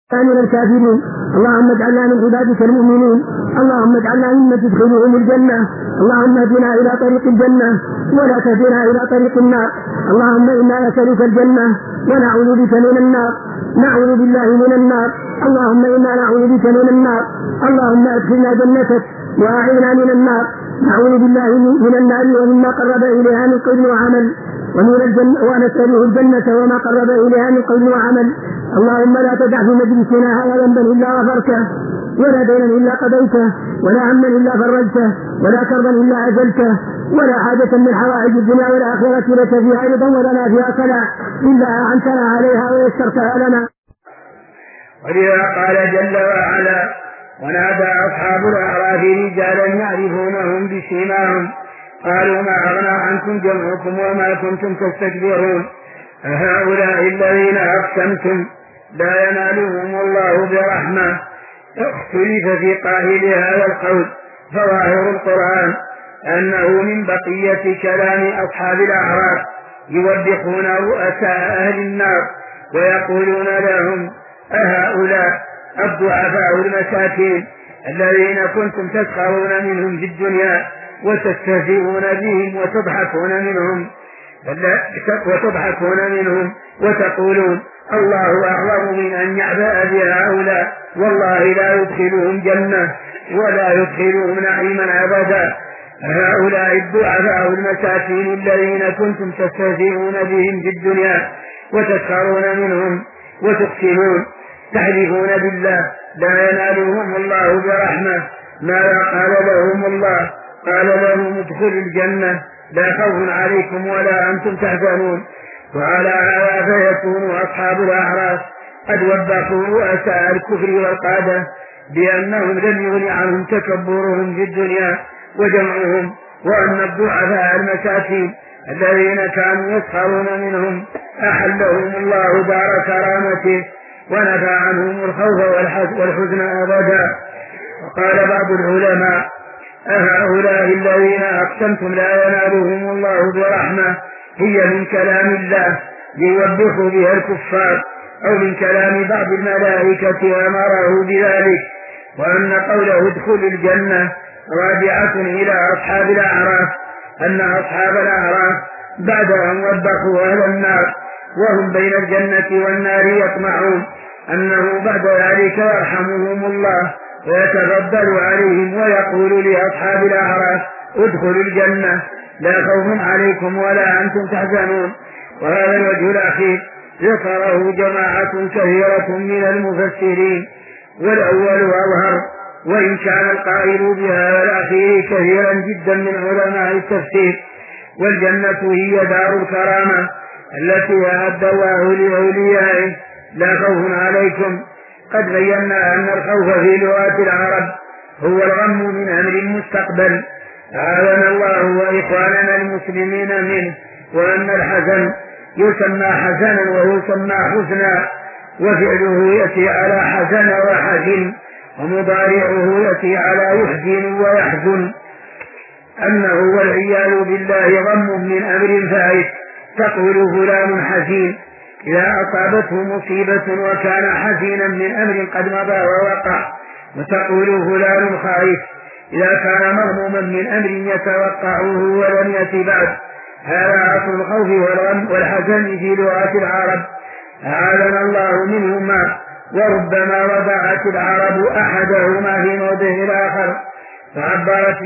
من الكافرين. اللهم اجعلنا من عبادك المؤمنين. اللهم اجعلنا ممن تدخلهم الجنة. اللهم اهدنا إلى طريق الجنة ولا تهدنا إلى طريق النار. اللهم إنا نسألك الجنة ونعوذ بك من النار. نعوذ بالله من النار. اللهم إنا نعوذ بك من النار. اللهم ادخلنا جنتك وأعذنا من النار. نعوذ بالله من النار ومما قرب إليها من قول وعمل ومن الجنة ونسأله الجنة وما قرب إليها من قول وعمل. اللهم لا تدع في مجلسنا هذا ذنبا إلا غفرته ولا دينا إلا قضيته ولا هما إلا فرجته ولا كربا إلا أزلته ولا حاجة من حوائج الدنيا والآخرة لك فيها أيضا ولنا فيها صلاح إلا أعنتنا عليها ويسرتها لنا. ولذا قال جل وعلا: ونادى أصحاب الأعراف رجالا يعرفونهم بسيماهم قالوا ما أغنى عنكم جمعكم وما كنتم تستكبرون أهؤلاء الذين أقسمتم لا ينالهم الله برحمة. اختلف في قائل هذا القول، فظاهر القرآن أنه من بقية كلام أصحاب الأعراف يوبخون رؤساء أهل النار ويقولون لهم: أهؤلاء الضعفاء المساكين الذين كنتم تسخرون منهم في الدنيا وتستهزئون بهم وتضحكون منهم وتقولون: الله أعظم من أن يعبأ بهؤلاء، والله لا يدخلهم جنة ولا يدخلهم نعيما أبدا. هؤلاء الضعفاء المساكين الذين كنتم تستهزئون بهم في الدنيا وتسخرون منهم وتقسمون تحلفون بالله لا ينالهم الله برحمة. ماذا قال لهم الله؟ قال لهم: ادخلوا الجنة لا خوف عليكم ولا أنتم تحزنون. وعلى هذا فيكون أصحاب الأعراف قد وبخوا رؤساء الكفر والقادة بأنهم لم يغن عنهم تكبرهم في الدنيا وجمعهم، وأن الضعفاء المساكين الذين كانوا يسخرون منهم أحلهم الله دار كرامته ونفى عنهم الخوف والحزن أبدا. وقال بعض العلماء: أهؤلاء الذين أقسمتم لا ينالهم الله برحمة هي من كلام الله يوبخ بها الكفار، أو من كلام بعض الملائكة أمره بذلك، وأن قوله ادخلوا الجنة راجعة إلى أصحاب الأعراف، أن أصحاب الأعراف بعد أن وبخوا أهل النار وهم بين الجنة والنار يطمعون أنه بعد ذلك يرحمهم الله ويتفضل عليهم ويقول لأصحاب الأعراف: ادخلوا الجنة لا خوف عليكم ولا أنتم تحزنون. وهذا الوجه الأخير ذكره جماعة كثيرة من المفسرين، والأول أظهر، وإن كان القائل بهذا الأخير كثيرا جدا من علماء التفسير. والجنة هي دار الكرامة التي أعد الله لأوليائه لا خوف عليكم. قد بينا أن الخوف في لغات العرب هو الغم من أمر المستقبل، أعاذنا الله وإخواننا المسلمين منه، وأن الحزن يسمى حزنا ويسمى حزنا، وفعله يأتي على حزن وحزن، ومضارعه يأتي على يحزن ويحزن، أنه والعياذ بالله غم من أمر فائت. تقول فلان حزين إذا أصابته مصيبة وكان حزينا من أمر قد مضى ووقع، وتقول فلان خائف إذا كان مغموما من أمر يتوقعه ولم يأتي بعد. هذا أصل الخوف والغم والحزن في لغات العرب، أعاذنا الله منهما. وربما وضعت العرب أحدهما في موضع الآخر فعبرت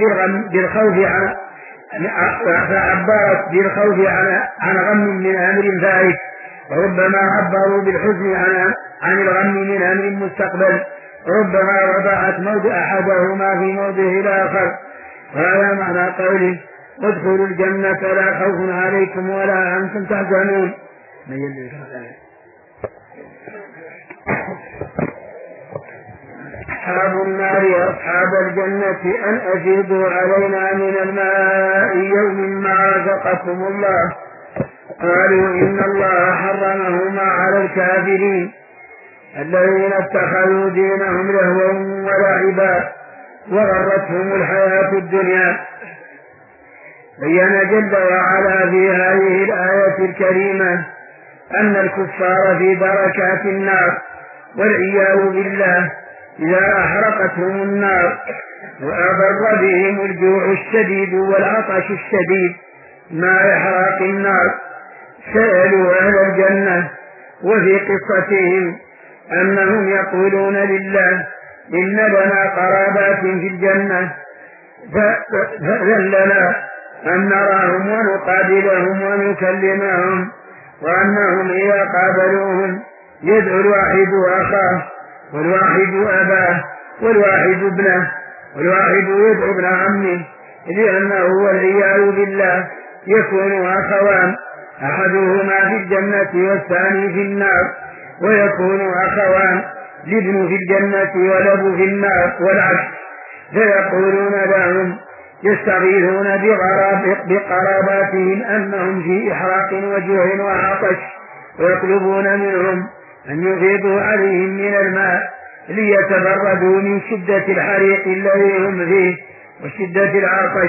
بالخوف عن غم من أمر فائت، وربما عبروا بالحزن عن الغم من أمر المستقبل، ربما وضعت موضع أحدهما في موضع الآخر. وهذا معنى قوله: ادخلوا الجنة لا خوف عليكم ولا أنتم تحزنون. أصحاب النار أصحاب الجنة أن أفيضوا علينا من الماء يوم ما رزقكم الله، قالوا إن الله حرمهما على الكافرين الذين اتخذوا دينهم لهوا ولعبا وغرتهم الحياة الدنيا. بين جل وعلا في هذه الآية الكريمة أن الكفار في دركات النار والعياذ بالله إذا أحرقتهم النار وأضر بهم الجوع الشديد والعطش الشديد مع إحراق النار سألوا أهل الجنة، وفي قصتهم أنهم يقولون لله إن لنا قرابات في الجنة فأذن لنا أن نراهم ونقابلهم ونكلمهم، وأنهم إذا قابلوهم يدعو الواحد أخاه والواحد أباه والواحد ابنه والواحد يدعو ابن عمه، لأنه والعياذ بالله يكون أخوان أحدهما في الجنة والثاني في النار، ويكون أخوان الابن في الجنة والأب في النار والعكس، فيقولون لهم يستغيثون بقراباتهم أنهم في إحراق وجوع وعطش، ويطلبون منهم أن يفيضوا عليهم من الماء ليتبردوا من شدة الحريق الذي هم فيه وشدة العطش،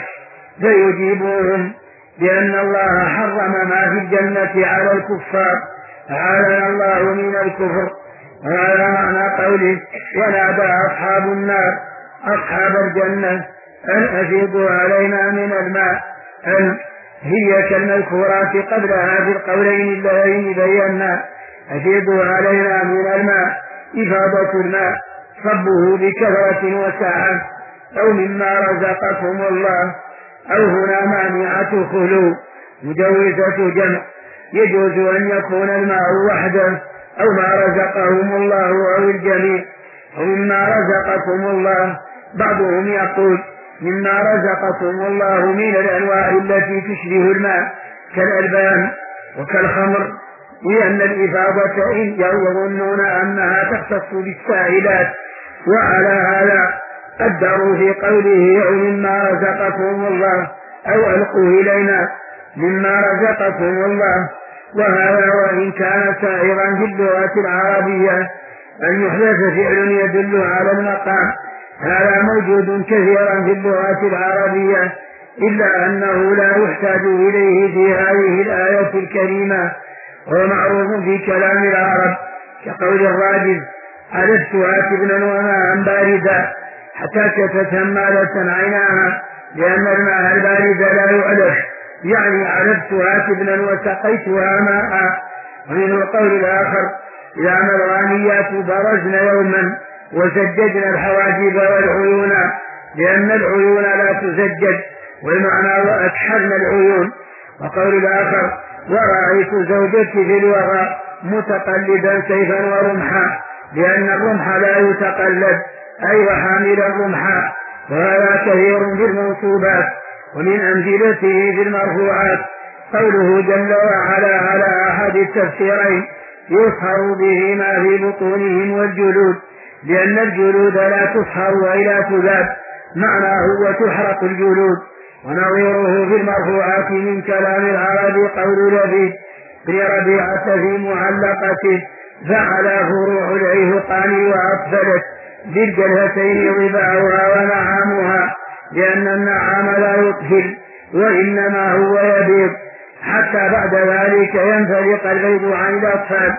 فيجيبوهم بأن الله حرم ما في الجنة على الكفار، أعاذنا الله من الكفر. وهذا معنى قوله ونادى أصحاب النار أصحاب الجنة أن أفيضوا علينا من الماء، أن هي كالمذكورات قبلها في القولين اللذين بينا، أفيضوا علينا من الماء إفاضة الماء صبه بكثرة وسعة أو مما رزقكم الله، أو هنا مانعة خلو مجوزة جمع، يجوز أن يكون الماء وحده أو ما رزقهم الله أو الجميع، أو مما رزقكم الله. بعضهم يقول مما رزقكم الله من الأنواع التي تشبه الماء كالألبان وكالخمر، لأن الإفاضة يظنون أنها تختص بالسائلات، وعلى هذا قدروا في قوله أو مما رزقكم الله أو ألقوا إلينا مما رزقكم الله. وهذا وإن كان سائغا في اللغة العربية أن يحدث فعل يدل على المقام، هذا موجود كثيرا في اللغة العربية، إلا أنه لا يحتاج إليه في هذه الآية الكريمة، وهو معروف في كلام العرب كقول الراجل عددت ابنا وماء باردا حتى شتت همالة عيناها، لأن الماء البارد لا يعلف، يعني عددت ابنا وسقيتها ماء. ومن القول الآخر إذا الغانيات برزن يوما وسججنا الحواجب والعيون، لأن العيون لا تسجج، والمعنى وأكحلنا العيون. وقول الآخر ورأيت زوجتي في الوغى متقلدا سيفا ورمحا، لأن الرمح لا يتقلد أي وحامل الرمح. وهذا كثير في المنصوبات، ومن أمثلته في المرفوعات قوله جل وعلا على أحد التفسيرين يصهر به ما في بطونهم والجلود، لأن الجلود لا تصهر ولا تذاب، معناه وتحرق الجلود. ونظيره في المرفوعات من كلام العرب قول لبيد بن ربيعة في معلقته فعلى فروع العهقان وأطفلت بالجلهتين ضباعها ونعامها، لأن النعام لا يطفل وإنما هو يبيض حتى بعد ذلك ينفلق البيض عن الأطفال.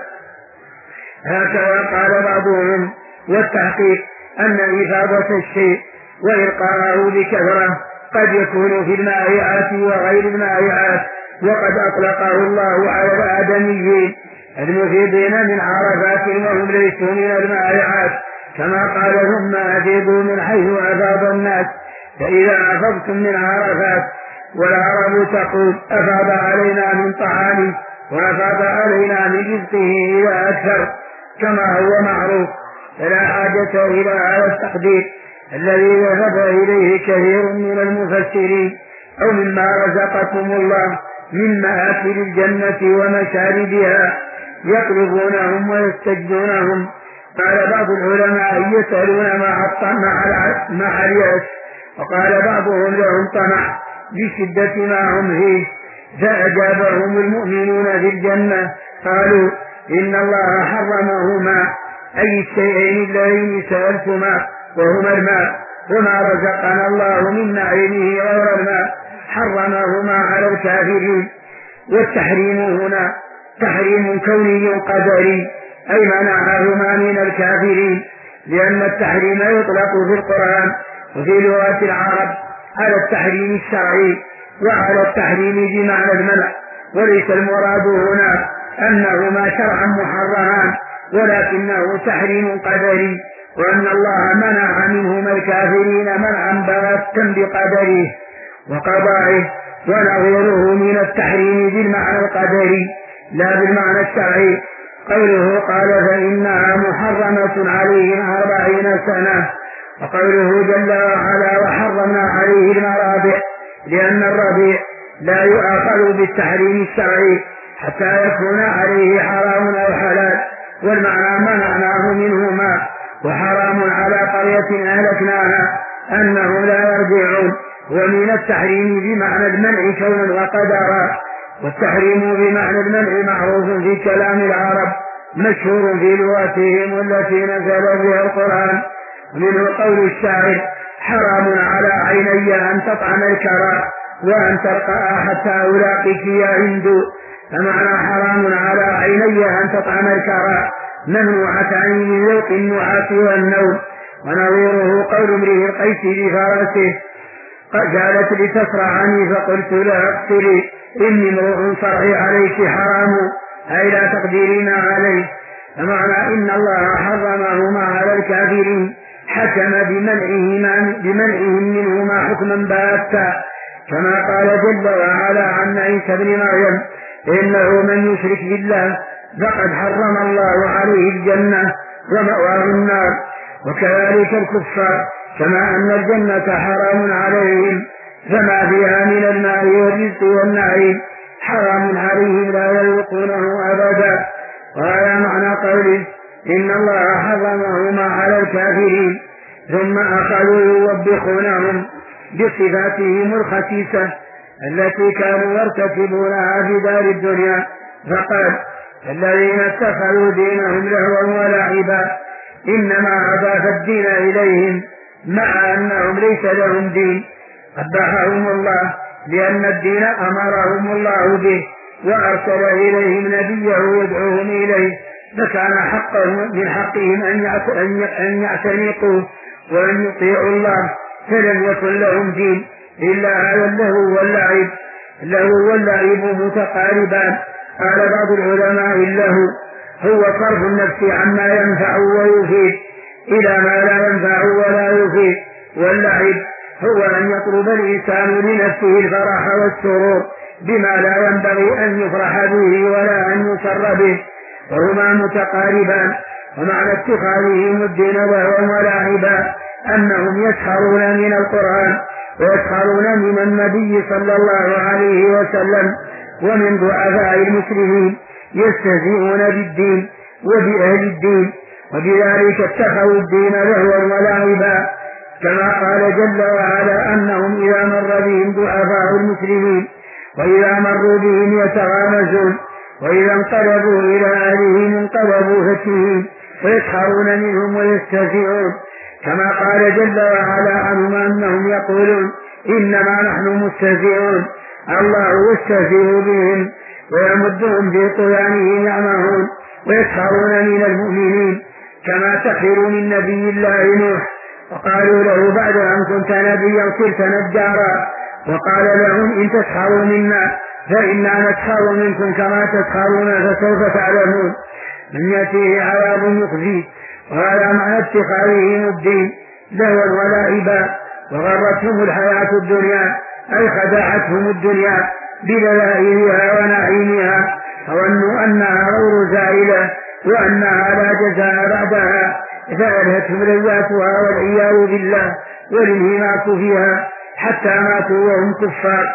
هكذا قال بعضهم. والتحقيق أن إفاضة الشيء وإلقاءه بكثرة قد يكون في المائعات وغير المائعات، وقد أطلقه الله على الآدميين المفيدين من عرفات وهم ليسوا من المائعات، كما قال ثم أفيضوا من حيث أفاض الناس، فإذا أفضتم من عرفات. والعرب تقول أفاض علينا من طعامه وأفاض علينا من رزقه إلى أكثر، كما هو معروف، فلا حاجة إلى هذا التقدير الذي ذهب إليه كثير من المفسرين. أو مما رزقكم الله من مآكل الجنة ومشاربها يطلبونهم ويستجدونهم. قال بعض العلماء يسألون مع اليأس، وقال بعضهم لهم طمع بشدة ما هم فيه، فأجابهم المؤمنون في الجنة قالوا إن الله حرمهما، أي الشيئين اللذين سألتما وهما الماء وما رزقنا الله من نعيمه غير الماء حرمهما على الكافرين. والتحريم هنا تحريم كوني قدري، أي منعهما من الكافرين، لأن التحريم يطلق في القرآن وفي لغة العرب على التحريم الشرعي وعلى التحريم بمعنى المنع، وليس المراد هنا أنهما شرعا محرمان، ولكنه تحريم قدري، وأن الله منع منهما الكافرين منعا باتا بقدره وقضائه، ونظيره من التحريم بالمعنى القدري لا بالمعنى الشرعي. قوله قال فإنها محرمة عليهم 40 سنة، وقوله جل وعلا وحرمنا عليه المرابع، لأن الربيع لا يؤاخذ بالتحريم الشرعي حتى يكون عليه حرام أو حلال، والمعنى منعناه منهما، وحرام على قرية أهلكناها أنهم لا يرجعون، ومن التحريم بمعنى المنع كونا وقدرا، والتحريم بمعنى المنع معروف في كلام العرب مشهور في لغتهم التي نزل بها القرآن، منه قول الشاعر حرام على عيني أن تطعم الكرى وأن ترقى حتى ألاقيك يا هند، فمعنى حرام على عيني أن تطعم الكرى ممنوعتان من ذوق النعاس والنوم. ونظيره قول امرئ القيس بفرسه قالت لتسرعني فقلت لا اقتلي إني امرؤ صرعي عليك حرام أي لا تقدرين عليه، فمعنى إن الله حرمهما على الكافرين حكم بمنعهم منهما حكما باتا، كما قال جل وعلا عن عيسى بن مريم إنه من يشرك بالله فقد حرم الله عليه الجنة ومأواه النار، وكذلك الكفار كما أن الجنة حرام عليهم، فما فيها من الماء والرزق والنعيم حرام عليهم لا يذوقونه أبدا. وهذا معنى قوله إن الله حرمهما على الكافرين، ثم أخذوا يوبخونهم بصفاتهم الخسيسة التي كانوا يرتكبونها في دار الدنيا، فقال الذين اتخذوا دينهم لهوا ولعبا إنما أضاف الدين إليهم مع أنهم ليس لهم دين، قبحهم الله لأن الدين أمرهم الله به وأرسل إليهم نبيه يدعوهم إليه، فكان من حقهم أن يعتنقوا وأن يطيعوا الله، فلم يكن لهم دين إلا هذا اللهو واللعب متقاربان. قال بعض العلماء اللهو هو صرف النفس عما ينفع ويفيد إلى ما لا ينفع ولا يفيد، واللعب هو أن يطلب الإنسان لنفسه الفرح والسرور بما لا ينبغي أن يفرح به ولا أن يسر به، وهما متقاربان. ومعنى اتخاذهم الدين لهوا ولعبا أنهم يسخرون من القرآن ويسخرون من النبي صلى الله عليه وسلم ومن ضعفاء المسلمين، يستهزئون بالدين وبأهل الدين، وبذلك اتخذوا الدين لهوا ولعبا، كما قال جل وعلا أنهم إذا مر بهم ضعفاء المسلمين وإذا مروا بهم يتغامزون وإذا انقلبوا إلى أهلهم انقلبوا فكهين ويسخرون منهم ويستهزئون، كما قال جل وعلا عنهم أنهم يقولون إنما نحن مستهزئون، الله يستهزئ بهم ويمدهم في طغيانهم يعمهون ويسخرون من المؤمنين، كما سخروا من نبي الله نوح وقالوا له بعد أن كنت نبيا صرت نجارا، وقال لهم إن تسخروا منا فإنا نسخر منكم كما تسخرون فسوف تعلمون من يأتيه عذاب يخزيه. وهذا معنى اتخاذهم الدين لهوا ولعبا، وغرتهم الحياة الدنيا أي خدعتهم الدنيا بلذائذها ونعيمها، وظنوا أنها غير زائلة وأنها لا جزاء بعدها، فألهتهم لذاتها والعياذ بالله والانهماك فيها حتى ماتوا وهم كفار.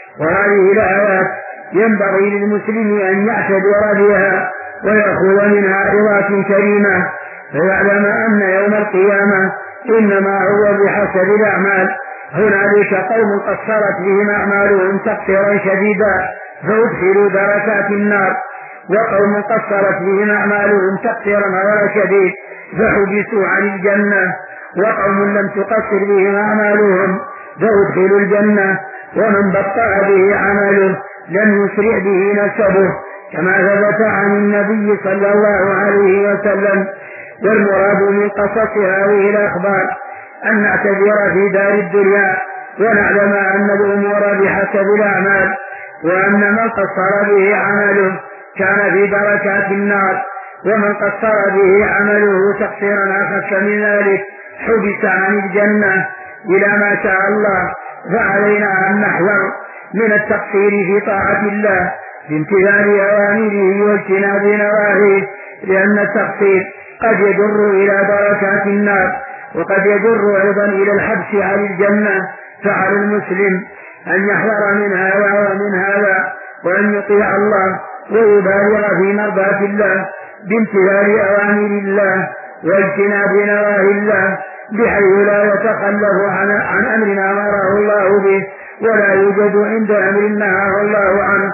وهذه الآيات ينبغي للمسلم أن يعتبر بها ويأخذ منها عظات كريمة، فيعلم أن يوم القيامة إنما هو بحسب الأعمال. هنالك قوم قصرت بهم أعمالهم تقصيرا شديدا فأدخلوا دركات النار، وقوم قصرت بهم أعمالهم تقصيرا غير شديد فحبسوا عن الجنة، وقوم لم تقصر بهم أعمالهم فأدخلوا الجنة، ومن بطأ به عمله لم يسرع به نسبه كما ثبت عن النبي صلى الله عليه وسلم. والمراد من قصص هذه الأخبار أن نعتبر في دار الدنيا ونعلم أن الأمور بحسب الأعمال، وأن من قصر به عمله كان في دركات النار، ومن قصر به عمله تقصيرا أخف من ذلك حبس عن الجنة إلى ما شاء الله. فعلينا أن نحذر من التقصير في طاعة الله بامتثال أوامره واجتناب نواهيه، لأن التقصير قد يجر إلى دركات النار، وقد يجر أيضا إلى الحبس عن الجنة. فعلى المسلم أن يحذر من هذا ومن هذا، وأن يطيع الله ويبالغ في مرضاة الله بامتثال أوامر الله واجتناب نواهي الله، بحيث لا يتخلف عن أمر أمره الله به، ولا يوجد عند أمر نهاه الله عنه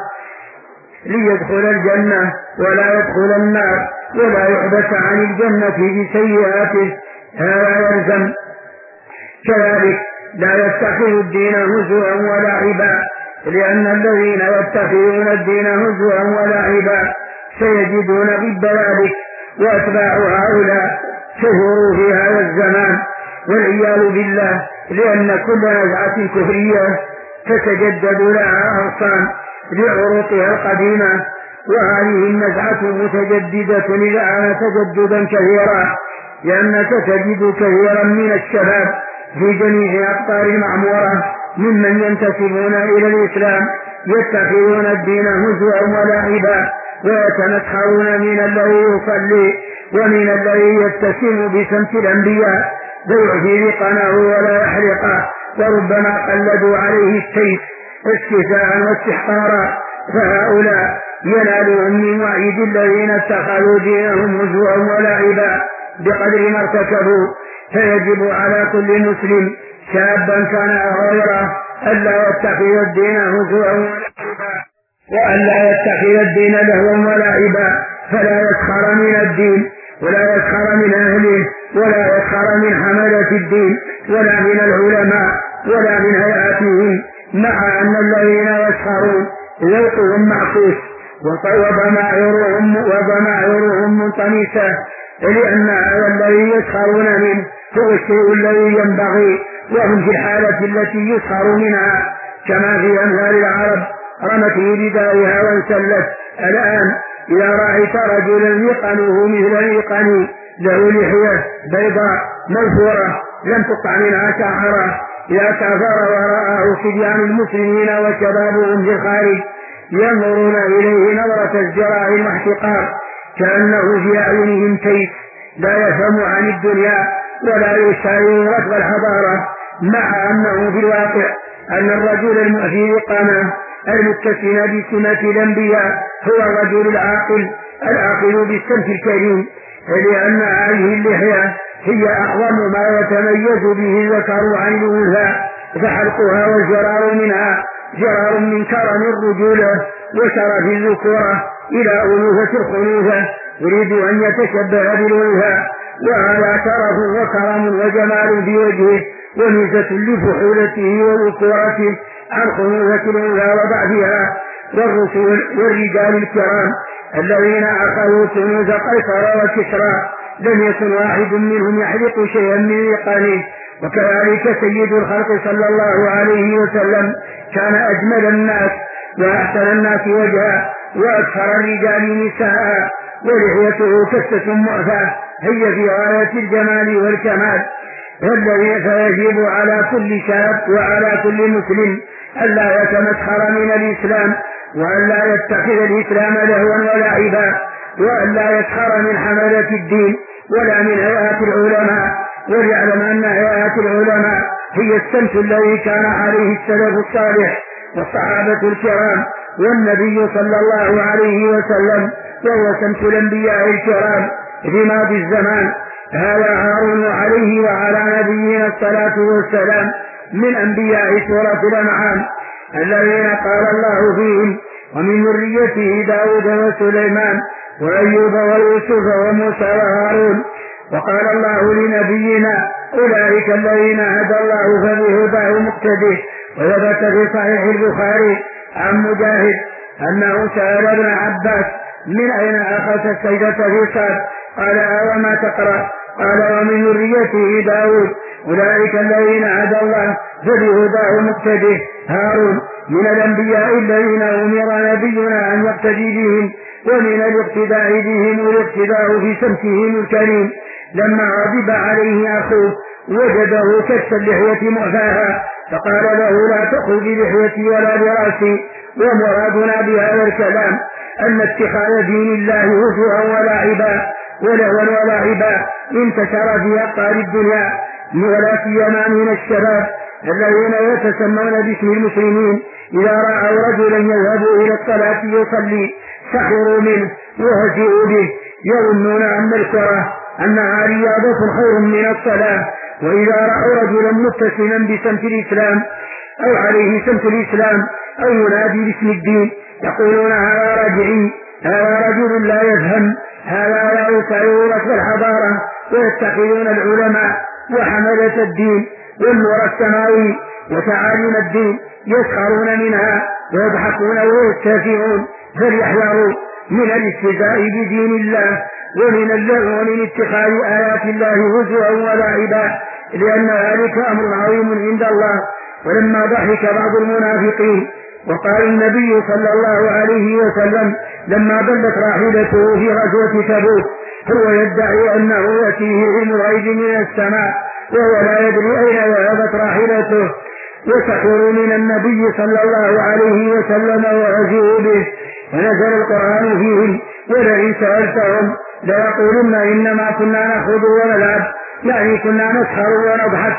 ليدخل الجنة ولا يدخل النار، ولا يحبس عن الجنة بسيئاته. هذا يلزم. كذلك لا يتخذ الدين هزوا ولعبا، لأن الذين يتخذون الدين هزوا ولعبا سيجدون ضد ذلك، وأتباع هؤلاء كثروا في هذا الزمان والعياذ بالله، لأن كل نزعة كفرية تتجدد لها أغصان لعروقها القديمة، وهذه النزعة متجددة الآن تجددا كثيرا، لأنك تجد كثيرا من الشباب في جميع أقطار المعمورة ممن ينتسبون إلى الإسلام يتخذون الدين هزوا ولعبا، ويتمسخرون من الذي يصلي ومن الذي يتسم بسمت الأنبياء فيعفي رقنه ولا يحرقه، وربما قلدوا عليه السيف استهزاء واستحقارا. فهؤلاء ينالهم من وعيد الذين اتخذوا دينهم هزوا ولعبا بقدر ما ارتكبوا. فيجب على كل مسلم شابا كان أو غيره ألا يتخذ الدين هزوا ولعبا، وألا يتخذ الدين لهوا ولعبا، فلا يسخر من الدين ولا يسخر من أهله ولا يسخر من حملة الدين ولا من العلماء ولا من هيئاتهم، مع أن الذين يسخرون ذوقهم معكوس وضمائرهم منطمسة، لأن هذا الذي يسخرون منه هو الشيء الذي ينبغي، وهم في الحالة التي يسخر منها، كما في أمثال العرب رمت بدائها وانسلت. الآن إذا رأيت رجلا يقنه مثل يقني له لحية بيضاء منثورة لم تقطع منها شعرة، إذا كفر ورآه صبيان المسلمين وشبابهم في الخارج ينظرون إليه نظرة ازدراء واحتقار، كأنه في أعينهم كيس لا يفهم عن الدنيا ولا يشاعر ركب الحضارة، مع أنه في الواقع أن الرجل المؤذي قامه المتسم بسمة الأنبياء هو الرجل العاقل بالسمت الكريم، لأن هذه اللحية هي أعظم ما يتميز به الذكر عن الأنثى، فحلقها والجرار منها جرار من كرم الرجولة وشرف الذكورة إلى أنوثة الخنوثة، يريد أن يتشبه بالأنثى، وهذا شرف وكرم وجمال في وجهه وميزة لفحولته وذكورته عن خنوثة الأنثى وضعفها. والرسول والرجال الكرام الذين أخذوا كنوز قيصر وكسرى لم يكن واحد منهم يحرق شيئا من يقانه. وكذلك سيد الخلق صلى الله عليه وسلم كان أجمل الناس وأحسن الناس وجها وأكثر الرجال نساء، ولحيته كسة معفاة هي في غاية الجمال والكمال. والذي فيجب على كل شاب وعلى كل مسلم ألا يتمسخر من الإسلام، وألا يتخذ الإسلام لهوا ولعبا، وألا يسخر من حملة الدين ولا من هيئات العلماء، وليعلم أن هيئات العلماء هي السمت الذي كان عليه السلف الصالح والصحابة الكرام والنبي صلى الله عليه وسلم، وهو سمت الأنبياء الكرام في ماضي الزمان. هذا هارون عليه وعلى نبينا الصلاة والسلام من أنبياء سورة الأنعام الذين قال الله فيهم ومن ذريته داود وسليمان وأيوب ويوسف وموسى وهارون. وقال الله لنبينا أولئك الذين هدى الله فبهداه مقتده. وثبت في صحيح البخاري عن مجاهد أنه سأل ابن عباس: من أين أخذت السجدة في صاد؟ قال: وما تقرأ؟ قال: ومن ذريته داود، أولئك الذين هدى الله فبهداه مقتده. هارون من الأنبياء الذين أمر نبينا أن يقتدي بهم، ومن الاقتداء بهم الاقتداء في سمتهم الكريم. لما غضب عليه أخوه وجده كشف اللحية معفاها، فقال له: لا تأخذ بلحيتي ولا برأسي. ومرادنا بهذا الكلام أن اتخاذ دين الله هزوا ولعبا ولهوا ولعبا انتشر في أقطار الدنيا، ولا سيما من الشباب الذين يتسمون باسم المسلمين. إذا رأوا رجلا يذهب إلى الصلاة يصلي سخروا منه وهزئوا به، يظنون أن الكرة أنها رياضة خير من الصلاة. وإذا رأوا رجلا متسما بسمت الإسلام أو عليه سمت الإسلام أو ينادي باسم الدين يقولون: هذا رجعي، هذا رجل لا يفهم، هذا لا يسعر ركب الحضارة. ويتخذون العلماء وحملة الدين والنور السماوي وتعاليم الدين يسخرون منها ويضحكون ويستهزئون. فليحذروا من الاستهزاء بدين الله ومن اللغو ومن اتخاذ آيات الله هزوا ولعبا، لأن ذلك أمر عظيم عند الله. ولما ضحك بعض المنافقين وقال النبي صلى الله عليه وسلم لما ضلت راحلته في غزوة تبوك: هو يدعي أنه يأتيه علم الغيب من السماء وهو لا يدري أين ذهبت راحلته. وسخروا من النبي صلى الله عليه وسلم وهزئوا به، ونزل القرآن فيهم: ولئن سألتهم ليقولن إنما كنا نخوض ونلعب، يعني كنا نسخر ونضحك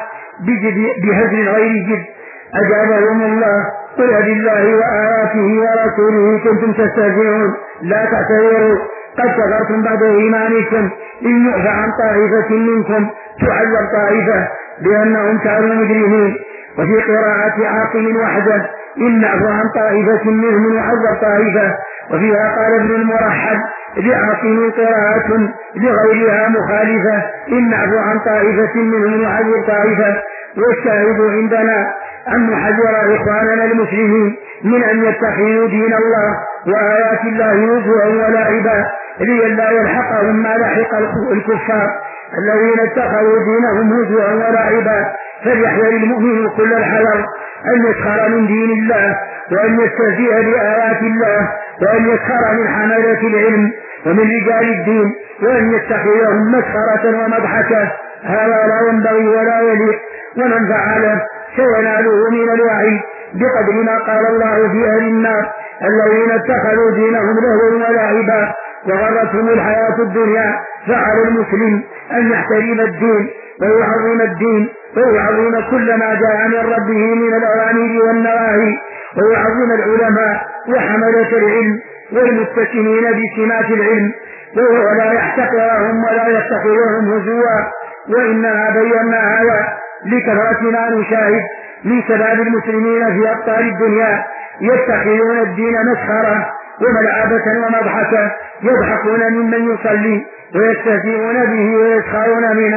بهزل غير جد. أجابهم الله: قل بالله وآياته ورسوله كنتم تستهزئون، لا تعتذروا قد كفرتم بعد إيمانكم، إن يعفى عن طائفة منكم تعذب طائفة بأنهم كانوا مجرمين. وفي قراءة عاقل وحده: إن نعفو عن طائفة منهم يعذب طائفة. وفيها قال ابن المرحل: لعاقل قراءة لغيرها مخالفة: إن نعفو عن طائفة منهم يعذب طائفة. والشاهد عندنا أن نحذر إخواننا المسلمين من أن يتخذوا دين الله وآيات الله هزوا ولعبا لئلا يلحقهم ما لحق الكفار الذين اتخذوا دينهم هزوا ولعبا. فليحذر المؤمن كل الحذر أن يسخر من دين الله وأن يستهزئ بآيات الله وأن يسخر من حملة العلم ومن رجال الدين وأن يتخذهم مسخرة ومضحكة. هذا لا ينبغي ولا يليق، ومن فعله سيناله من الوعيد بقدر ما قال الله في أهل النار: الذين اتخذوا دينهم لهوا ولعبا وغرتهم الحياة الدنيا. فعلى المسلم أن يحترم الدين ويعظم الدين ويعظم كل ما جاء من ربه من الأوامر والنواهي، ويعظم العلماء وحملة العلم والمتسمين بسمات العلم، ولا يحتقرهم ولا يتخذهم هزوا. وإنما بينا هذا لكثرة ما نشاهد من شباب المسلمين في أقطار الدنيا يتخذون الدين مسخرة وملعبة ومضحكة، يضحكون ممن يصلي ويستهزئون به ويسخرون منه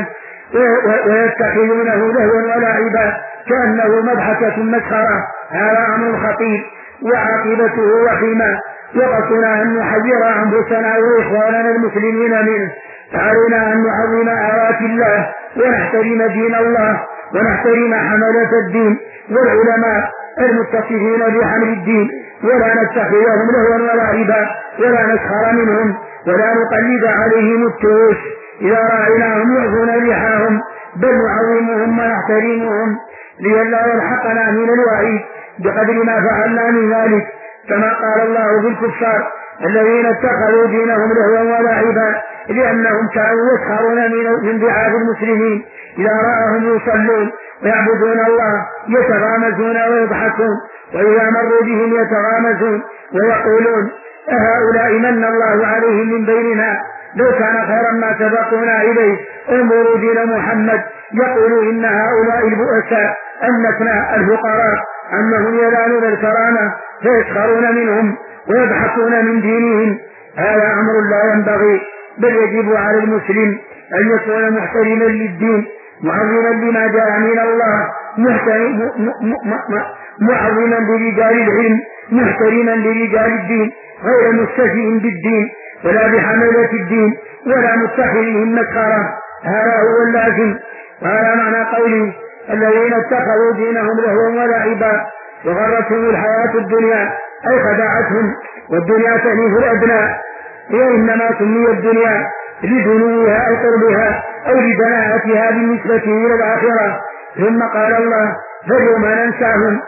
ويتخذونه لهوا ولعبا كأنه مضحكة مسخرة. هذا أمر خطير وعاقبته وخيمة، وقصنا أن نحذر أنفسنا وإخواننا المسلمين منه. فعلينا أن نعظم آيات الله ونحترم دين الله ونحترم حملة الدين والعلماء المتصفين بحمل الدين، ولا نتخذهم لهوا ولعبا ولا نسخر منهم ولا نقلد عليهم التروس إذا رأيناهم يعظون ريحهم، بل نعظمهم ونحترمهم لئلا يلحقنا من الوعيد بقدر ما فعلنا من ذلك. كما قال الله في الكفار الذين اتخذوا دينهم لهوا ولعبا لأنهم كانوا يسخرون من ضعاف المسلمين إذا رأهم يصلون ويعبدون الله يتغامزون ويضحكون، وإذا مروا بهم يتغامزون ويقولون: أهؤلاء من الله عليهم من بيننا، لو كان خيرا ما سبقونا إليه، انظروا دين محمد. يقول: إن هؤلاء البؤساء أنتنا الفقراء أنهم ينالون الكرامة فيسخرون منهم ويضحكون من دينهم. هذا أمر لا ينبغي، بل يجب على المسلم أن يكون محترما للدين معظما لما جاء من الله معظما برجال العلم محترما لرجال الدين غير مستهزئ بالدين ولا بحملة الدين ولا متخذهم مسخرة. هذا هو اللازم. وهذا معنى قولي الذين اتخذوا دينهم لهوا ولعبا وغرتهم الحياة الدنيا أي خدعتهم، والدنيا تأنيف الأبناء، هي إنما سميت الدنيا لدنوها أو قربها أو لدناءتها بالنسبة إلى الآخرة. ثم قال الله فاليوم ننساهم.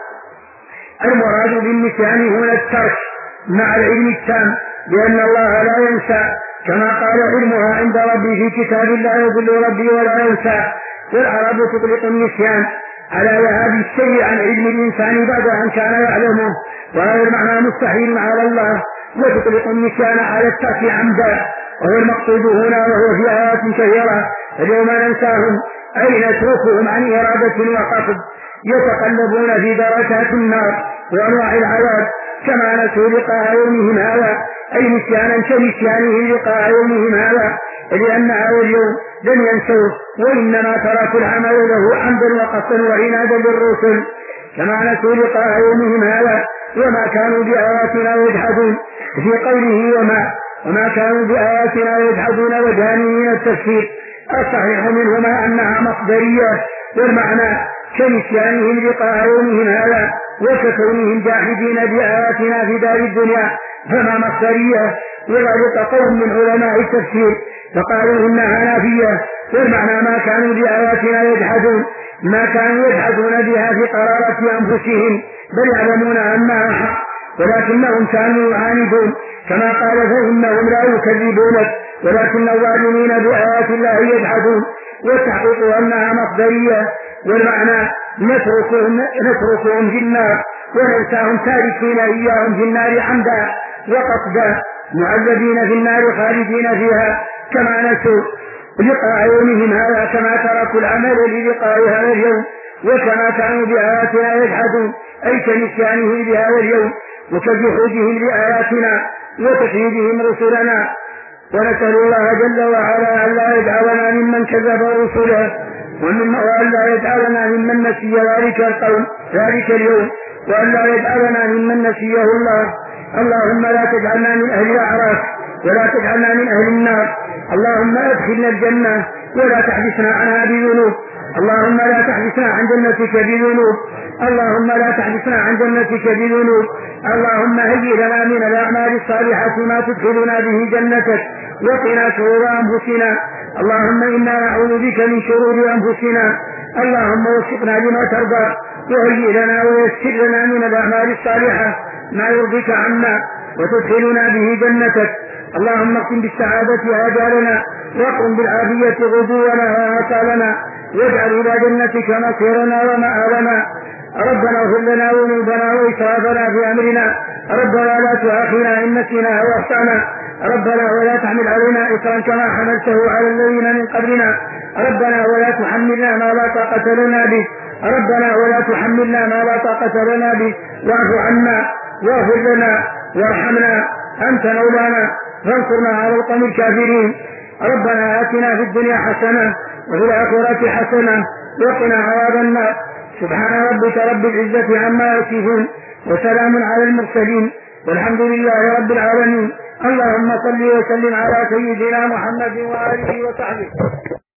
المراد بالنسيان هنا الترك مع العلم التام، لأن الله لا ينسى كما قال علمها عند ربي في كتاب لا يضل ربي ولا ينسى. والعرب تطلق النسيان على ذهاب الشيء عن علم الإنسان بعد أن كان يعلمه، وهذا المعنى مستحيل على الله. وتطلق النسيان على الترك عمدا، وهو المقصود هنا، وهو في آيات كثيرة. اليوم ننساهم أي نتركهم عن إرادة وقصد، يتقلبون في دركات النار وأنواع العذاب كما نسوا لقاء يومهم هذا، أي نسيانا كنسيانهم لقاء يومهم هذا، لأن هذا اليوم لم ينسوه وإنما تركوا العمل له عمدا وقصدا وعنادا للرسل كما نسوا لقاء يومهم هذا وما كانوا بآياتنا يجحدون. في قوله وما كانوا بآياتنا يجحدون وجهان من التفسير. الصحيح منهما أنها مصدرية، والمعنى كنسيانهم لقاء يومهم هذا وككونهم جاحدين بآياتنا في دار الدنيا، فما مصدرية. وذلك قول من علماء التفسير فقالوا إنها نافية، والمعنى ما كانوا بآياتنا يجحدون، ما كانوا يجحدون بها في قرارة أنفسهم، بل يعلمون أنها حق ولكنهم كانوا يعاندون، كما قال فإنهم لا يكذبونك ولكن الظالمين بآيات الله يجحدون. والتحقيق أنها مصدرية، والمعنى نتركهم في النار وننساهم تاركين إياهم في النار عمدا وقصدا معذبين في النار خالدين فيها كما نسوا لقاء يومهم هذا، كما تركوا العمل للقاء هذا اليوم، وكما كانوا بآياتنا يجحدون أي كنسيانهم بهذا اليوم وكجحودهم لآياتنا وتكذيبهم رسلنا. ونسأل الله جل وعلا أن لا يجعلنا ممن كذب رسله، وأن لا يجعلنا ممن نسي ذلك اليوم، وأن لا يجعلنا ممن نسيه الله. اللهم لا تجعلنا من أهل الأعراف ولا تجعلنا من أهل النار. اللهم أدخلنا الجنة ولا تحبسنا عنها بذنوب. اللهم لا تحبسنا عن جنتك بذنوب. اللهم لا تحبسنا عن جنتك بذنوب. اللهم هيئ لنا من الأعمال الصالحة ما تدخلنا به جنتك وقنا شرور أنفسنا. اللهم إنا نعوذ بك من شرور أنفسنا. اللهم وفقنا لما ترضى وهيئ لنا ويسر لنا من الأعمال الصالحة ما يرضيك عنا وتدخلنا به جنتك. اللهم اقم بالسعادة آجالنا واقم بالعافية غدونا وآثالنا واجعل إلى جنتك مصيرنا ومآلنا. ربنا اغفر لنا ذنوبنا وإسرافنا في أمرنا. ربنا لا تؤاخذنا إن نسينا أو أخطأنا. ربنا ولا تحمل علينا إصرا كما حملته على الذين من قبلنا. ربنا ولا تحملنا ما لا طاقة لنا به. ربنا ولا تحملنا ما لا طاقة لنا به. واعف عنا واغفر لنا وارحمنا أنت مولانا فانصرنا على القوم الكافرين. ربنا آتنا في الدنيا حسنة وفي الآخرة حسنة وقنا عذاب النار. سبحان ربك رب العزة عما يصفون وسلام على المرسلين والحمد لله رب العالمين. اللهم صل وسلم على سيدنا محمد وآله وصحبه.